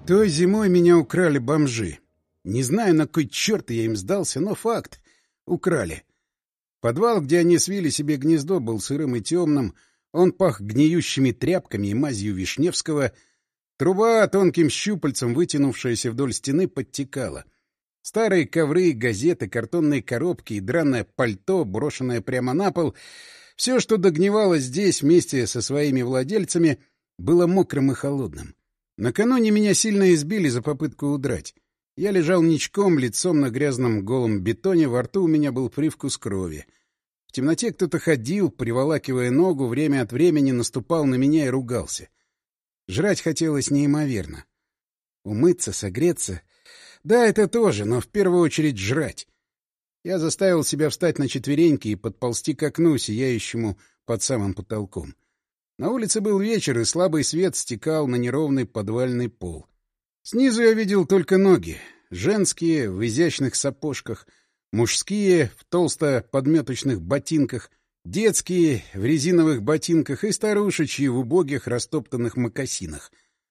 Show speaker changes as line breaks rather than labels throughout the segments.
Той зимой меня украли бомжи. Не знаю, на кой черт я им сдался, но факт. Украли. Подвал, где они свили себе гнездо, был сырым и темным. Он пах гниющими тряпками и мазью Вишневского. Труба, тонким щупальцем, вытянувшаяся вдоль стены, подтекала. Старые ковры, газеты, картонные коробки и драное пальто, брошенное прямо на пол — все, что догнивало здесь вместе со своими владельцами, было мокрым и холодным. Накануне меня сильно избили за попытку удрать. Я лежал ничком, лицом на грязном голом бетоне, во рту у меня был привкус крови. В темноте кто-то ходил, приволакивая ногу, время от времени наступал на меня и ругался. Жрать хотелось неимоверно. Умыться, согреться — да, это тоже, но в первую очередь жрать. Я заставил себя встать на четвереньки и подползти к окну, сияющему под самым потолком. На улице был вечер, и слабый свет стекал на неровный подвальный пол. Снизу я видел только ноги. Женские в изящных сапожках, мужские в толсто-подметочных ботинках, детские в резиновых ботинках и старушечьи в убогих растоптанных мокасинах.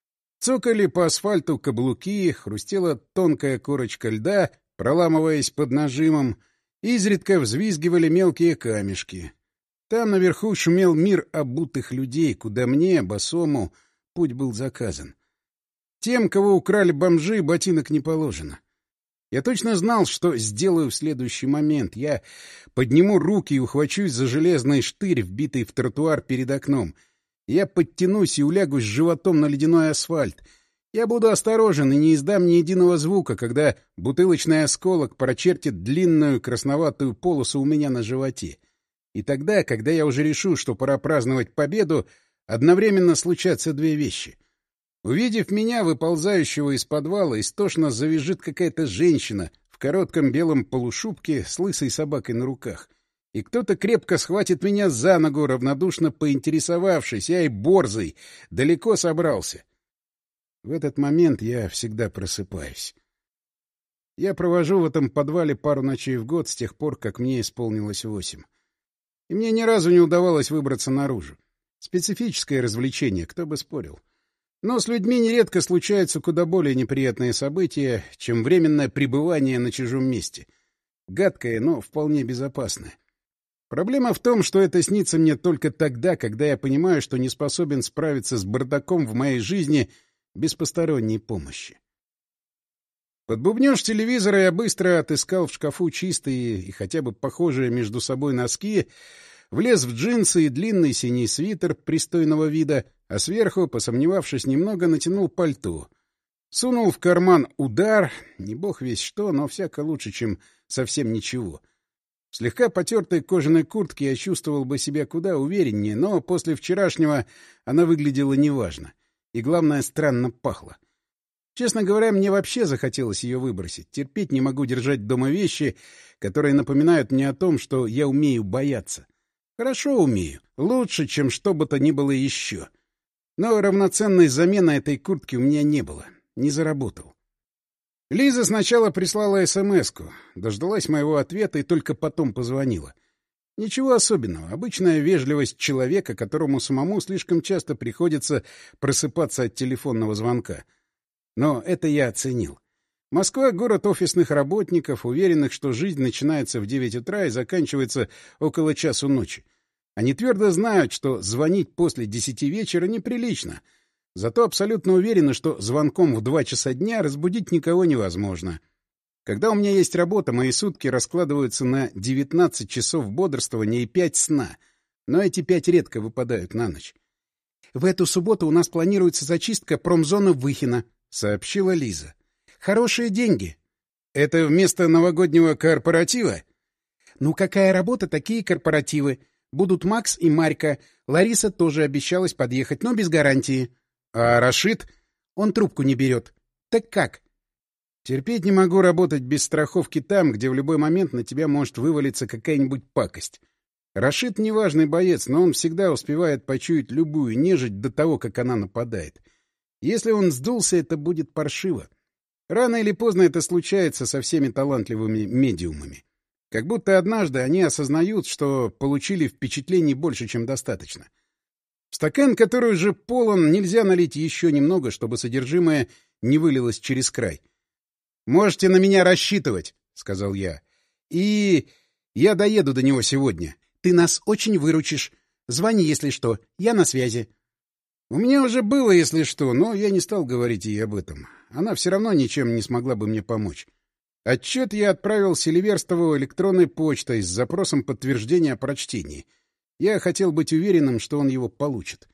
Цокали по асфальту каблуки, хрустела тонкая корочка льда, проламываясь под нажимом, изредка взвизгивали мелкие камешки. Там наверху шумел мир обутых людей, куда мне, босому, путь был заказан. Тем, кого украли бомжи, ботинок не положено. Я точно знал, что сделаю в следующий момент. Я подниму руки и ухвачусь за железный штырь, вбитый в тротуар перед окном. Я подтянусь и улягусь животом на ледяной асфальт. Я буду осторожен и не издам ни единого звука, когда бутылочный осколок прочертит длинную красноватую полосу у меня на животе. И тогда, когда я уже решу, что пора праздновать победу, одновременно случатся две вещи. Увидев меня, выползающего из подвала, истошно завизжит какая-то женщина в коротком белом полушубке с лысой собакой на руках. И кто-то крепко схватит меня за ногу, равнодушно поинтересовавшись: «Эй, борзый, далеко собрался?» В этот момент я всегда просыпаюсь. Я провожу в этом подвале пару ночей в год с тех пор, как мне исполнилось 8. И мне ни разу не удавалось выбраться наружу. Специфическое развлечение, кто бы спорил. Но с людьми нередко случаются куда более неприятные события, чем временное пребывание на чужом месте. Гадкое, но вполне безопасное. Проблема в том, что это снится мне только тогда, когда я понимаю, что не способен справиться с бардаком в моей жизни без посторонней помощи. Под бубнёж телевизора я быстро отыскал в шкафу чистые и хотя бы похожие между собой носки, влез в джинсы и длинный синий свитер пристойного вида, а сверху, посомневавшись немного, натянул пальто. Сунул в карман удар, не бог весь что, но всяко лучше, чем совсем ничего. В слегка потертой кожаной куртке я чувствовал бы себя куда увереннее, но после вчерашнего она выглядела неважно. И, главное, странно пахло. Честно говоря, мне вообще захотелось ее выбросить. Терпеть не могу держать дома вещи, которые напоминают мне о том, что я умею бояться. Хорошо умею. Лучше, чем что бы то ни было еще. Но равноценной замены этой куртки у меня не было. Не заработал. Лиза сначала прислала смс-ку, дождалась моего ответа и только потом позвонила. Ничего особенного. Обычная вежливость человека, которому самому слишком часто приходится просыпаться от телефонного звонка. Но это я оценил. Москва — город офисных работников, уверенных, что жизнь начинается в 9 утра и заканчивается около часу ночи. Они твердо знают, что звонить после 10 вечера неприлично. Зато абсолютно уверены, что звонком в 2 часа дня разбудить никого невозможно. Когда у меня есть работа, мои сутки раскладываются на 19 часов бодрствования и 5 сна. Но эти 5 редко выпадают на ночь. «В эту субботу у нас планируется зачистка промзоны Выхино», — сообщила Лиза. «Хорошие деньги». «Это вместо новогоднего корпоратива?» «Ну, какая работа, такие корпоративы. Будут Макс и Марька. Лариса тоже обещалась подъехать, но без гарантии». «А Рашид?» «Он трубку не берет». «Так как?» Терпеть не могу работать без страховки там, где в любой момент на тебя может вывалиться какая-нибудь пакость. Рашид неважный боец, но он всегда успевает почуять любую нежить до того, как она нападает. Если он сдулся, это будет паршиво. Рано или поздно это случается со всеми талантливыми медиумами. Как будто однажды они осознают, что получили впечатлений больше, чем достаточно. В стакан, который уже полон, нельзя налить еще немного, чтобы содержимое не вылилось через край. «Можете на меня рассчитывать», — сказал я. «И я доеду до него сегодня. Ты нас очень выручишь. Звони, если что. Я на связи». У меня уже было, если что, но я не стал говорить ей об этом. Она все равно ничем не смогла бы мне помочь. Отчет я отправил Селиверстову электронной почтой с запросом подтверждения о прочтении. Я хотел быть уверенным, что он его получит.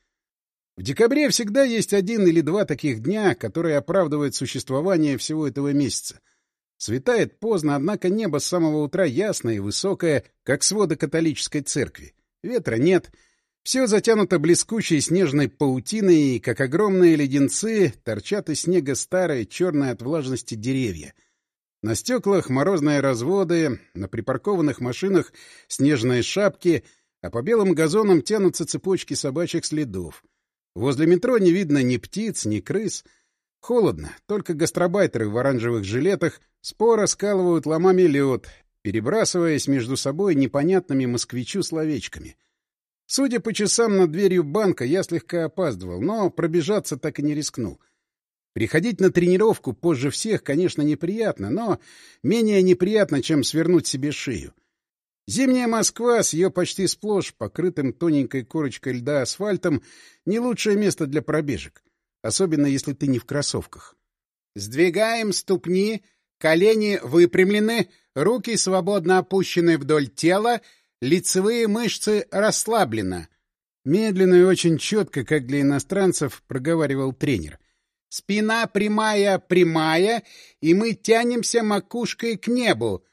В декабре всегда есть 1 или 2 таких дня, которые оправдывают существование всего этого месяца. Светает поздно, однако небо с самого утра ясное и высокое, как своды католической церкви. Ветра нет. Все затянуто блескучей снежной паутиной, и, как огромные леденцы, торчат из снега старые, черные от влажности деревья. На стеклах морозные разводы, на припаркованных машинах снежные шапки, а по белым газонам тянутся цепочки собачьих следов. Возле метро не видно ни птиц, ни крыс. Холодно, только гастробайтеры в оранжевых жилетах споро скалывают ломами лед, перебрасываясь между собой непонятными москвичу словечками. Судя по часам над дверью банка, я слегка опаздывал, но пробежаться так и не рискнул. Приходить на тренировку позже всех, конечно, неприятно, но менее неприятно, чем свернуть себе шею. Зимняя Москва с ее почти сплошь покрытым тоненькой корочкой льда асфальтом — не лучшее место для пробежек, особенно если ты не в кроссовках. Сдвигаем ступни, колени выпрямлены, руки свободно опущены вдоль тела, лицевые мышцы расслаблены. Медленно и очень четко, как для иностранцев, проговаривал тренер. Спина прямая, прямая, и мы тянемся макушкой к небу.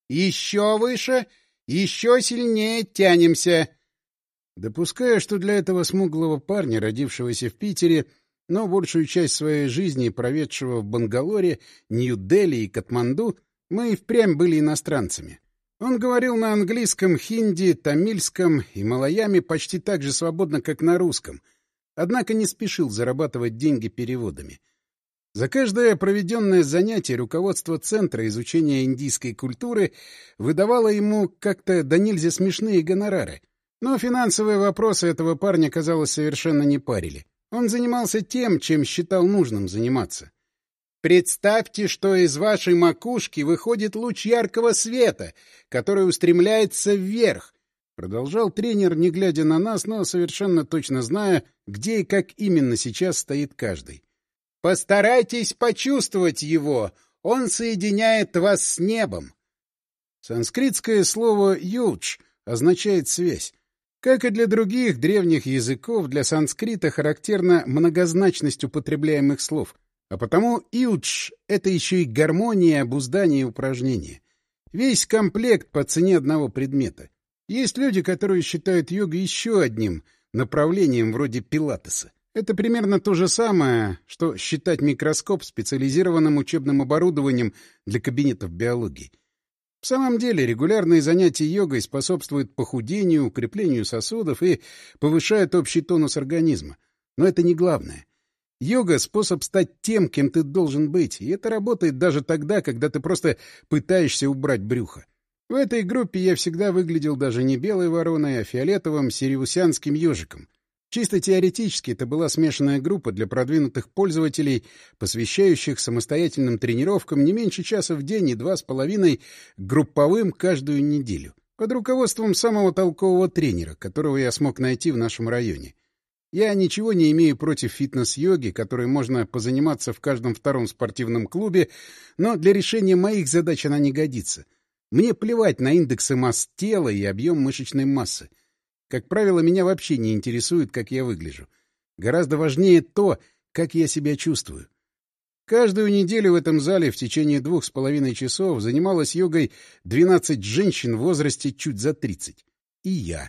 Еще выше, еще сильнее тянемся. Допускаю, что для этого смуглого парня, родившегося в Питере, но большую часть своей жизни проведшего в Бангалоре, Нью-Дели и Катманду, мы и впрямь были иностранцами. Он говорил на английском, хинди, тамильском и малаяме почти так же свободно, как на русском, однако не спешил зарабатывать деньги переводами. За каждое проведенное занятие руководство Центра изучения индийской культуры выдавало ему как-то до нельзя смешные гонорары. Но финансовые вопросы этого парня, казалось, совершенно не парили. Он занимался тем, чем считал нужным заниматься. Представьте, что из вашей макушки выходит луч яркого света, который устремляется вверх. Продолжал тренер, не глядя на нас, но совершенно точно зная, где и как именно сейчас стоит каждый. Постарайтесь почувствовать его. Он соединяет вас с небом. Санскритское слово «юдж» означает «связь». Как и для других древних языков, для санскрита характерна многозначность употребляемых слов. А потому «юдж» — это еще и гармония, обуздание и упражнение. Весь комплект по цене одного предмета. Есть люди, которые считают йогу еще одним направлением вроде пилатеса. Это примерно то же самое, что считать микроскоп специализированным учебным оборудованием для кабинетов биологии. В самом деле, регулярные занятия йогой способствуют похудению, укреплению сосудов и повышают общий тонус организма. Но это не главное. Йога — способ стать тем, кем ты должен быть, и это работает даже тогда, когда ты просто пытаешься убрать брюхо. В этой группе я всегда выглядел даже не белой вороной, а фиолетовым сириусянским ежиком. Чисто теоретически это была смешанная группа для продвинутых пользователей, посвящающих самостоятельным тренировкам не меньше часа в день и 2,5 групповым каждую неделю. Под руководством самого толкового тренера, которого я смог найти в нашем районе. Я ничего не имею против фитнес-йоги, которой можно позаниматься в каждом втором спортивном клубе, но для решения моих задач она не годится. Мне плевать на индексы масс тела и объем мышечной массы. Как правило, меня вообще не интересует, как я выгляжу. Гораздо важнее то, как я себя чувствую. Каждую неделю в этом зале в течение 2,5 часов занималась йогой 12 женщин в возрасте чуть за 30. И я.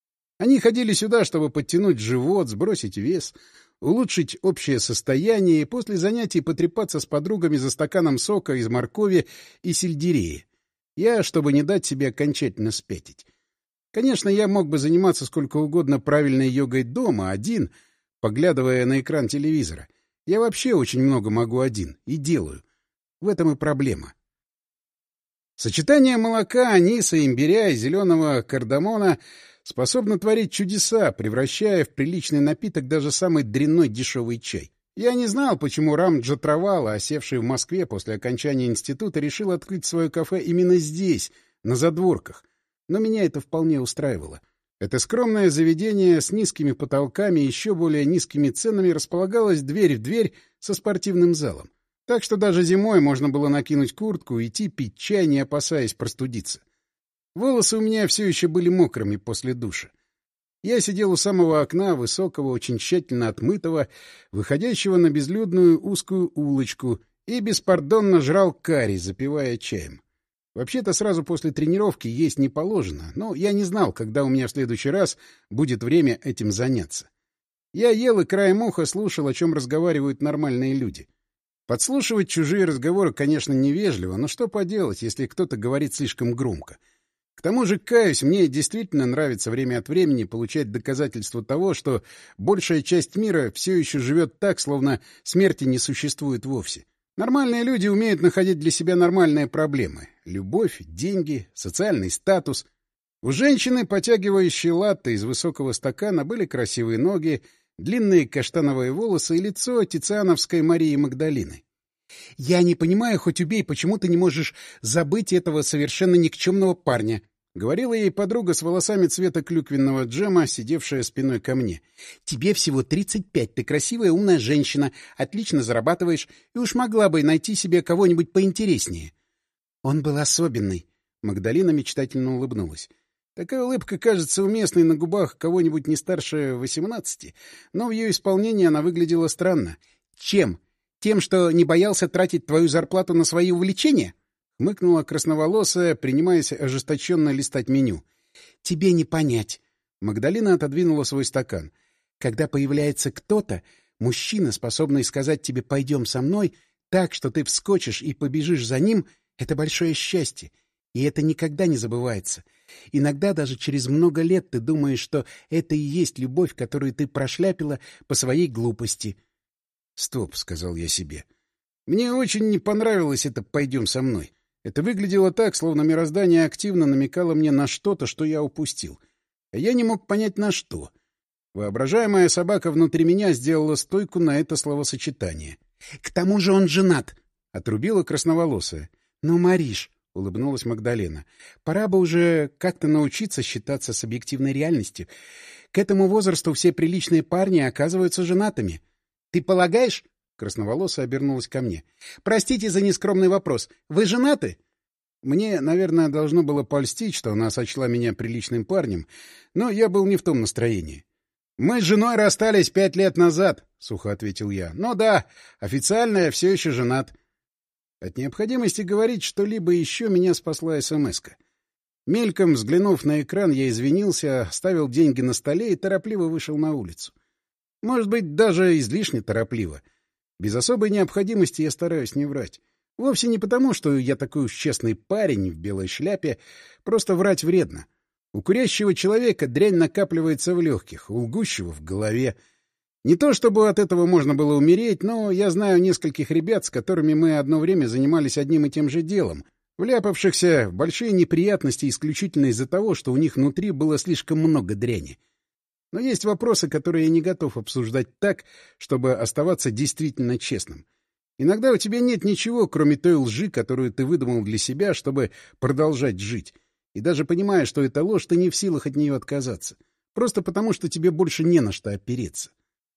Они ходили сюда, чтобы подтянуть живот, сбросить вес, улучшить общее состояние и после занятий потрепаться с подругами за стаканом сока из моркови и сельдерея. Я, чтобы не дать себе окончательно спятить. Конечно, я мог бы заниматься сколько угодно правильной йогой дома, один, поглядывая на экран телевизора. Я вообще очень много могу один, и делаю. В этом и проблема. Сочетание молока, аниса, имбиря и зеленого кардамона способно творить чудеса, превращая в приличный напиток даже самый дрянной дешевый чай. Я не знал, почему Рам Джатравала, осевший в Москве после окончания института, решил открыть свое кафе именно здесь, на задворках. Но меня это вполне устраивало. Это скромное заведение с низкими потолками и еще более низкими ценами располагалось дверь в дверь со спортивным залом. Так что даже зимой можно было накинуть куртку и идти пить чай, не опасаясь простудиться. Волосы у меня все еще были мокрыми после душа. Я сидел у самого окна, высокого, очень тщательно отмытого, выходящего на безлюдную узкую улочку, и беспардонно жрал карри, запивая чаем. Вообще-то сразу после тренировки есть не положено, но я не знал, когда у меня в следующий раз будет время этим заняться. Я ел и краем уха слушал, о чем разговаривают нормальные люди. Подслушивать чужие разговоры, конечно, невежливо, но что поделать, если кто-то говорит слишком громко. К тому же, каюсь, мне действительно нравится время от времени получать доказательства того, что большая часть мира все еще живет так, словно смерти не существует вовсе. Нормальные люди умеют находить для себя нормальные проблемы. Любовь, деньги, социальный статус. У женщины, потягивающей латте из высокого стакана, были красивые ноги, длинные каштановые волосы и лицо тициановской Марии Магдалины. «Я не понимаю, хоть убей, почему ты не можешь забыть этого совершенно никчемного парня?» — говорила ей подруга с волосами цвета клюквенного джема, сидевшая спиной ко мне. «Тебе всего 35, ты красивая умная женщина, отлично зарабатываешь, и уж могла бы найти себе кого-нибудь поинтереснее». «Он был особенный», — Магдалина мечтательно улыбнулась. Такая улыбка кажется уместной на губах кого-нибудь не старше 18, но в ее исполнении она выглядела странно. «Чем? Тем, что не боялся тратить твою зарплату на свои увлечения?» — хмыкнула красноволосая, принимаясь ожесточенно листать меню. «Тебе не понять». Магдалина отодвинула свой стакан. «Когда появляется кто-то, мужчина, способный сказать тебе «пойдем со мной», так, что ты вскочишь и побежишь за ним, это большое счастье. И это никогда не забывается. Иногда даже через много лет ты думаешь, что это и есть любовь, которую ты прошляпила по своей глупости». «Стоп», — сказал я себе. «Мне очень не понравилось это «пойдем со мной». Это выглядело так, словно мироздание активно намекало мне на что-то, что я упустил. А я не мог понять, на что. Воображаемая собака внутри меня сделала стойку на это словосочетание. «К тому же он женат», — отрубила красноволосая. «Ну, Мариш», — улыбнулась Магдалена, — «пора бы уже как-то научиться считаться с объективной реальностью. К этому возрасту все приличные парни оказываются женатыми». «Ты полагаешь?» — красноволосая обернулась ко мне. «Простите за нескромный вопрос. Вы женаты?» Мне, наверное, должно было польстить, что она сочла меня приличным парнем, но я был не в том настроении. «Мы с женой расстались 5 лет назад», — сухо ответил я. «Но да, официально я все еще женат». От необходимости говорить что-либо еще меня спасла СМС-ка. Мельком взглянув на экран, я извинился, оставил деньги на столе и торопливо вышел на улицу. Может быть, даже излишне торопливо. Без особой необходимости я стараюсь не врать. Вовсе не потому, что я такой уж честный парень в белой шляпе, просто врать вредно. У курящего человека дрянь накапливается в легких, у лгущего — в голове. Не то чтобы от этого можно было умереть, но я знаю нескольких ребят, с которыми мы одно время занимались одним и тем же делом, вляпавшихся в большие неприятности исключительно из-за того, что у них внутри было слишком много дряни. Но есть вопросы, которые я не готов обсуждать так, чтобы оставаться действительно честным. Иногда у тебя нет ничего, кроме той лжи, которую ты выдумал для себя, чтобы продолжать жить. И даже понимая, что это ложь, ты не в силах от нее отказаться. Просто потому, что тебе больше не на что опереться.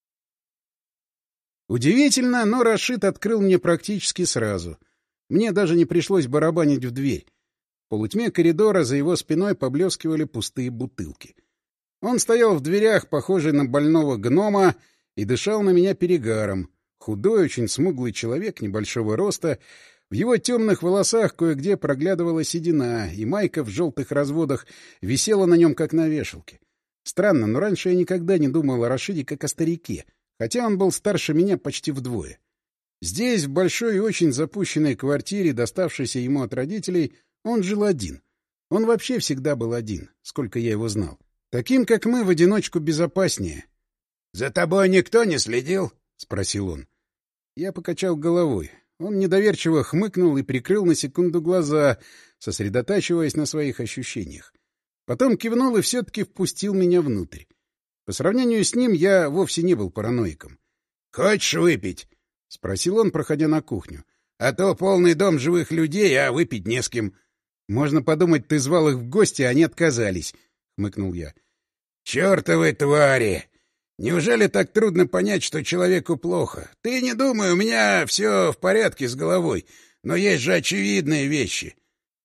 Удивительно, но Рашид открыл мне практически сразу. Мне даже не пришлось барабанить в дверь. В полутьме коридора за его спиной поблескивали пустые бутылки. Он стоял в дверях, похожий на больного гнома, и дышал на меня перегаром. Худой, очень смуглый человек небольшого роста. В его темных волосах кое-где проглядывала седина, и майка в желтых разводах висела на нем, как на вешалке. Странно, но раньше я никогда не думал о Рашиде как о старике, хотя он был старше меня почти вдвое. Здесь, в большой и очень запущенной квартире, доставшейся ему от родителей, он жил один. Он вообще всегда был один, сколько я его знал. Таким, как мы, в одиночку безопаснее. — За тобой никто не следил? — спросил он. Я покачал головой. Он недоверчиво хмыкнул и прикрыл на секунду глаза, сосредотачиваясь на своих ощущениях. Потом кивнул и все-таки впустил меня внутрь. По сравнению с ним я вовсе не был параноиком.
Хочешь выпить? — спросил он, проходя на кухню. — А то полный дом живых людей, а выпить не с кем.
— Можно подумать, ты звал их в гости, а они отказались, — хмыкнул я.
— Чёртовы твари! Неужели так трудно понять, что человеку плохо? Ты не думай, у меня все в порядке с головой, но есть же очевидные вещи.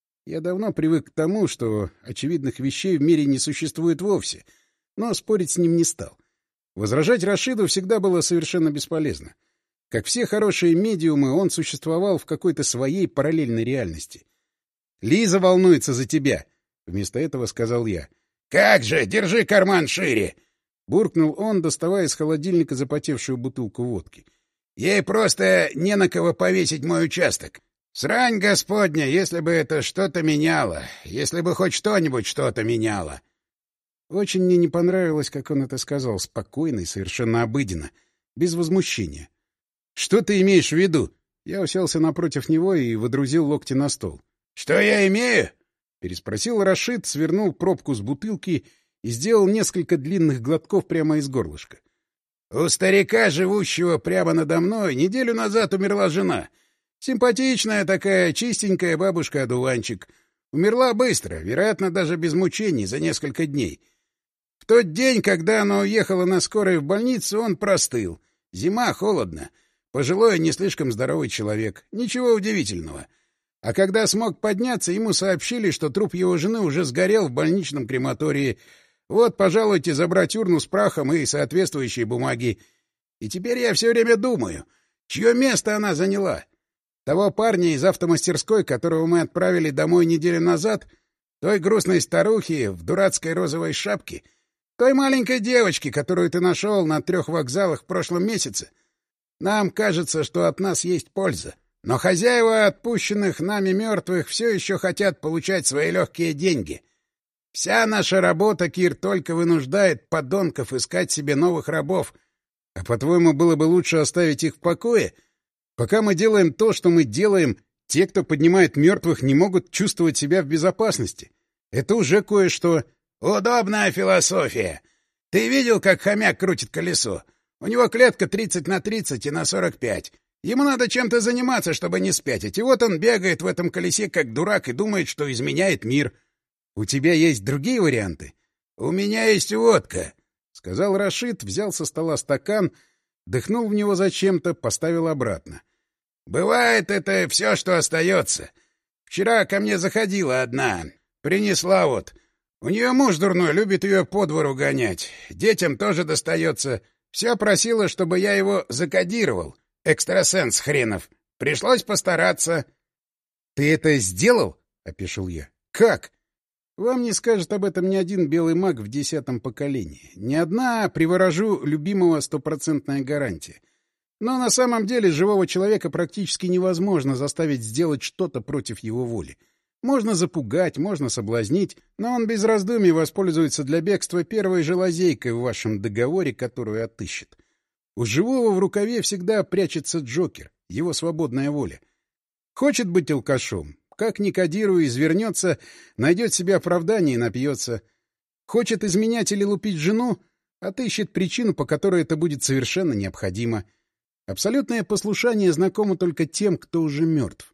Я давно привык к тому, что очевидных вещей в мире не существует вовсе, но спорить с ним не стал. Возражать Рашиду всегда было совершенно бесполезно. Как все хорошие медиумы, он существовал в какой-то своей параллельной реальности. «Лиза волнуется за тебя», — вместо этого сказал я.
«Как же, держи карман шире!»
— буркнул он, доставая из холодильника запотевшую бутылку водки.
«Ей просто не на кого повесить мой участок. Срань господня, если бы это что-то меняло, если бы хоть что-нибудь что-то меняло».
Очень мне не понравилось, как он это сказал, спокойно и совершенно обыденно, без возмущения. «Что ты имеешь в виду?» Я уселся напротив него и водрузил локти на стол.
«Что я имею?»
— переспросил Рашид, свернул пробку с бутылки и сделал несколько длинных глотков прямо из горлышка.
«У старика, живущего прямо надо мной, неделю назад умерла жена. Симпатичная такая, чистенькая бабушка-одуванчик. Умерла быстро, вероятно, даже без мучений, за несколько дней. В тот день, когда она уехала на скорой в больницу, он простыл. Зима, холодно. Пожилой, не слишком здоровый человек. Ничего удивительного. А когда смог подняться, ему сообщили, что труп его жены уже сгорел в больничном крематории. Вот, пожалуйте, забрать урну с прахом и соответствующие бумаги. И теперь я все время думаю, чье место она заняла? Того парня из автомастерской, которого мы отправили домой неделю назад, той грустной старухи в дурацкой розовой шапке, той маленькой девочки, которую ты нашел на 3 вокзалах в прошлом месяце. Нам кажется, что от нас есть польза. Но хозяева отпущенных нами мертвых все еще хотят получать свои легкие деньги. Вся наша работа, Кир, только вынуждает подонков искать себе новых рабов.
А по-твоему, было бы лучше оставить их в покое? Пока мы делаем то, что мы делаем, те, кто поднимает мертвых, не могут чувствовать себя в безопасности. Это уже кое-что.
Удобная философия. Ты видел, как хомяк крутит колесо? У него клетка 30 на 30 и на 45. Ему надо чем-то заниматься, чтобы не спятить. И вот он бегает в этом колесе как дурак и думает, что изменяет мир.
У тебя есть другие варианты?
У меня есть водка,
— сказал Рашид, взял со стола стакан, дыхнул в него зачем-то, поставил обратно.
Бывает это все, что остается. Вчера ко мне заходила одна. Принесла вот. У нее муж дурной, любит ее по двору гонять. Детям тоже достается. Все просила, чтобы я его закодировал. Экстрасенс хренов. Пришлось постараться.
— Ты это сделал? — опешил я. — Как? Вам не скажет об этом ни один белый маг в 10-м поколении. Ни одна, приворожу любимого, 100% гарантия. Но на самом деле живого человека практически невозможно заставить сделать что-то против его воли. Можно запугать, можно соблазнить, но он без раздумий воспользуется для бегства первой же лазейкой в вашем договоре, которую отыщет. У живого в рукаве всегда прячется Джокер, его свободная воля. Хочет быть алкашом, как ни кодируя, извернется, найдет себе оправдание и напьется. Хочет изменять или лупить жену, отыщет причину, по которой это будет совершенно необходимо. Абсолютное послушание знакомо только тем, кто уже мертв.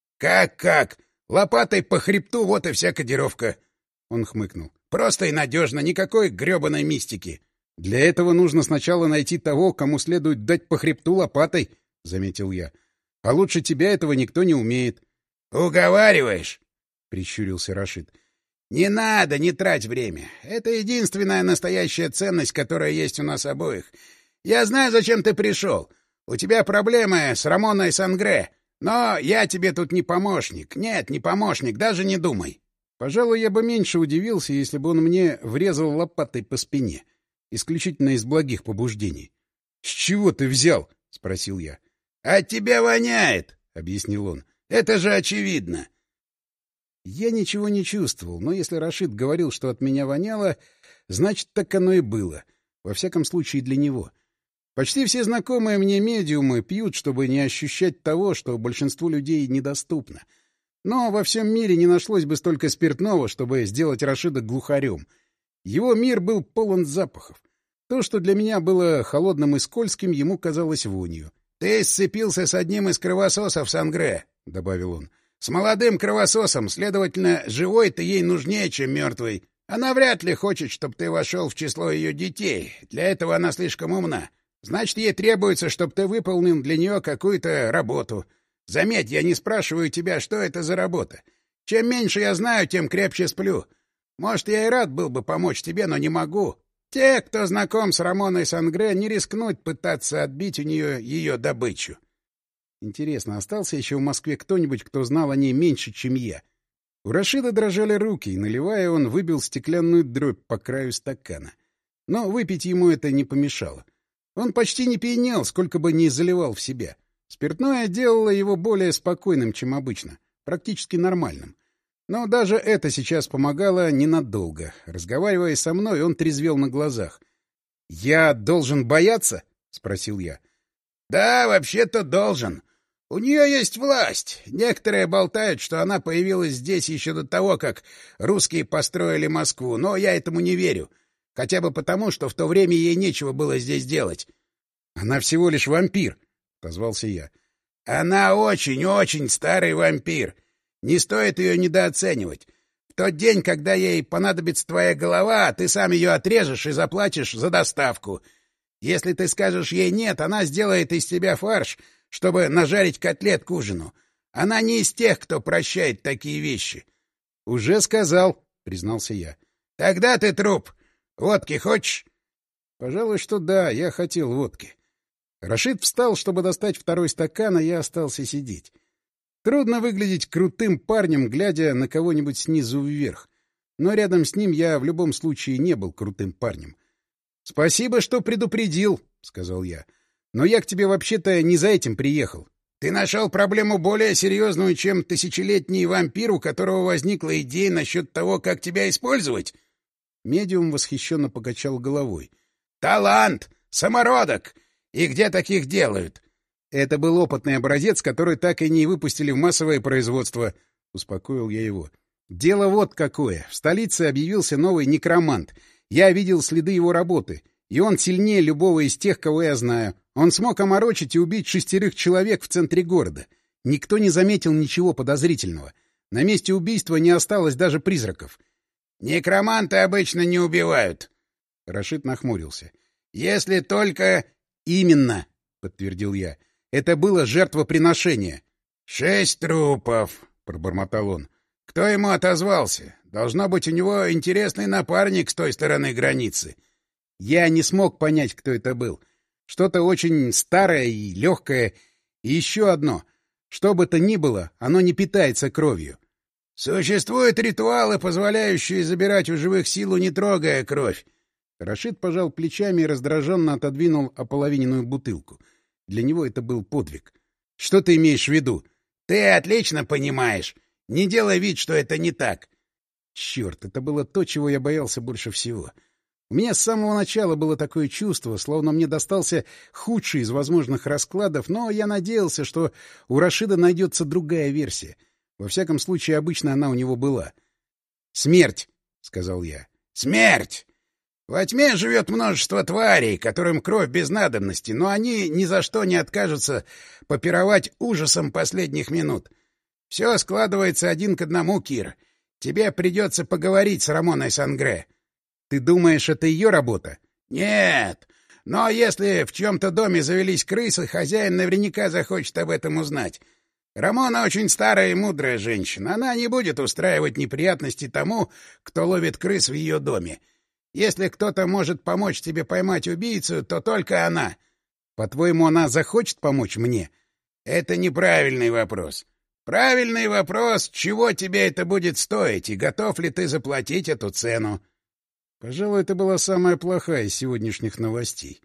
Как? Лопатой по хребту, вот и вся кодировка. Он хмыкнул. Просто и надежно, никакой гребаной мистики.
Для этого нужно сначала найти того, кому следует дать по хребту лопатой, — заметил я. А лучше тебя этого никто не умеет.
— Уговариваешь? —
прищурился Рашид.
— Не надо, не трать время. Это единственная настоящая ценность, которая есть у нас обоих. Я знаю, зачем ты пришел. У тебя проблемы с Рамоной Сангре. Но я тебе тут не помощник. Нет, не помощник, даже не думай.
Пожалуй, я бы меньше удивился, если бы он мне врезал лопатой по спине. Исключительно из благих побуждений. — С чего ты взял? — спросил я.
— От тебя воняет, — объяснил он. — Это же очевидно.
Я ничего не чувствовал, но если Рашид говорил, что от меня воняло, значит, так оно и было. Во всяком случае, для него. Почти все знакомые мне медиумы пьют, чтобы не ощущать того, что большинству людей недоступно. Но во всем мире не нашлось бы столько спиртного, чтобы сделать Рашида глухарем. Его мир был полон запахов. То, что для меня было холодным и скользким, ему казалось вонью.
— Ты сцепился с одним из кровососов Сангре, — добавил он. — С молодым кровососом, следовательно, живой ты ей нужнее, чем мертвый. Она вряд ли хочет, чтобы ты вошел в число ее детей. Для этого она слишком умна. Значит, ей требуется, чтобы ты выполнил для нее какую-то работу. Заметь, я не спрашиваю тебя, что это за работа. Чем меньше я знаю, тем крепче сплю. Может, я и рад был бы помочь тебе, но не могу. Те, кто знаком с Рамоной Сангре, не рискнут пытаться отбить у нее ее добычу.
Интересно, остался еще в Москве кто-нибудь, кто знал о ней меньше, чем я? У Рашида дрожали руки, и, наливая, он выбил стеклянную дробь по краю стакана. Но выпить ему это не помешало. Он почти не пьянел, сколько бы ни заливал в себя. Спиртное делало его более спокойным, чем обычно, практически нормальным. Но даже это сейчас помогало ненадолго. Разговаривая со мной, он трезвел на глазах. — Я должен бояться? — спросил я.
— Да, вообще-то должен. У нее есть власть. Некоторые болтают, что она появилась здесь еще до того, как русские построили Москву, но я этому не верю. Хотя бы потому, что в то время ей нечего было здесь делать.
— Она всего лишь вампир, — отозвался я.
— Она очень-очень старый вампир. Не стоит ее недооценивать. В тот день, когда ей понадобится твоя голова, ты сам ее отрежешь и заплатишь за доставку. Если ты скажешь ей «нет», она сделает из тебя фарш, чтобы нажарить котлет к ужину. Она не из тех, кто прощает такие вещи.
— Уже сказал, — признался я.
— Тогда ты труп. Водки хочешь?
— Пожалуй, что да, я хотел водки. Рашид встал, чтобы достать второй стакан, а я остался сидеть. Трудно выглядеть крутым парнем, глядя на кого-нибудь снизу вверх. Но рядом с ним я в любом случае не был крутым парнем. — Спасибо, что предупредил, — сказал я. — Но я к тебе вообще-то не за этим приехал.
— Ты нашел проблему более серьезную, чем тысячелетний вампир, у которого возникла идея насчет того, как тебя использовать?
Медиум восхищенно покачал головой.
— Талант! Самородок! И где таких делают?
Это был опытный образец, который так и не выпустили в массовое производство, — успокоил я его. Дело вот какое. В столице объявился новый некромант. Я видел следы его работы. И он сильнее любого из тех, кого я знаю. Он смог оморочить и убить 6 человек в центре города. Никто не заметил ничего подозрительного. На месте убийства не осталось даже призраков.
— Некроманты обычно не убивают.
Рашид нахмурился.
— Если только...
— Именно, — подтвердил я. Это было жертвоприношение.
— 6 трупов, — пробормотал он. — Кто ему отозвался? Должно быть, у него интересный напарник с той стороны границы.
Я не смог понять, кто это был. Что-то очень старое и легкое. И еще одно. Что бы то ни было, оно не питается кровью.
— Существуют ритуалы, позволяющие забирать у живых силу, не трогая кровь.
Рашид пожал плечами и раздраженно отодвинул ополовиненную бутылку. Для него это был подвиг. — Что ты имеешь в виду?
— Ты отлично понимаешь. Не делай вид, что это не так.
Черт, это было то, чего я боялся больше всего. У меня с самого начала было такое чувство, словно мне достался худший из возможных раскладов, но я надеялся, что у Рашида найдется другая версия. Во всяком случае, обычно она у него была. «Смерть!» — сказал я.
«Смерть! Во тьме живет множество тварей, которым кровь без надобности, но они ни за что не откажутся попировать ужасом последних минут. Все складывается 1 к 1, Кир. Тебе придется поговорить с Рамоной Сангре».
«Ты думаешь, это ее работа?»
«Нет. Но если в чьем-то доме завелись крысы, хозяин наверняка захочет об этом узнать. Рамона очень старая и мудрая женщина. Она не будет устраивать неприятности тому, кто ловит крыс в ее доме. Если кто-то может помочь тебе поймать убийцу, то только она».
«По-твоему, она захочет помочь мне?»
«Это неправильный вопрос. Правильный вопрос, чего тебе это будет стоить, и готов ли ты заплатить эту цену?»
Пожалуй, это была самая плохая из сегодняшних новостей.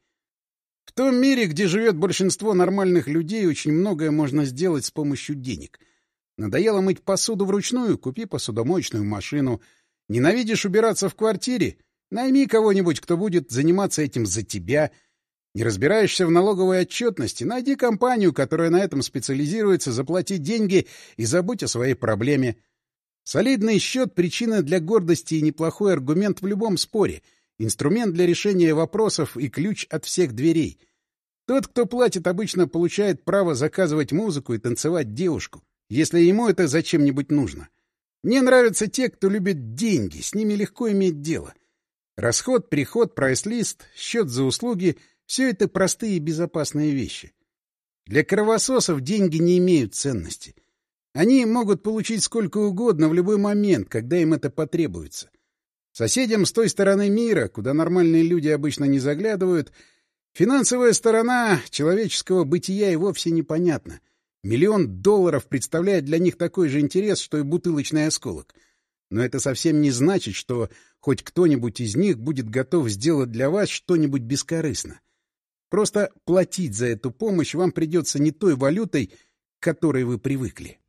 В том мире, где живет большинство нормальных людей, очень многое можно сделать с помощью денег. Надоело мыть посуду вручную — купи посудомоечную машину. Ненавидишь убираться в квартире — найми кого-нибудь, кто будет заниматься этим за тебя. Не разбираешься в налоговой отчетности — найди компанию, которая на этом специализируется, заплати деньги и забудь о своей проблеме. Солидный счет — причина для гордости и неплохой аргумент в любом споре. Инструмент для решения вопросов и ключ от всех дверей. Тот, кто платит, обычно получает право заказывать музыку и танцевать девушку, если ему это зачем-нибудь нужно. Мне нравятся те, кто любит деньги, с ними легко иметь дело. Расход, приход, прайс-лист, счет за услуги — все это простые и безопасные вещи. Для кровососов деньги не имеют ценности. Они могут получить сколько угодно в любой момент, когда им это потребуется. Соседям с той стороны мира, куда нормальные люди обычно не заглядывают, финансовая сторона человеческого бытия и вовсе непонятна. $1 миллион представляет для них такой же интерес, что и бутылочный осколок. Но это совсем не значит, что хоть кто-нибудь из них будет готов сделать для вас что-нибудь бескорыстно. Просто платить за эту помощь вам придется не той валютой, к которой вы привыкли.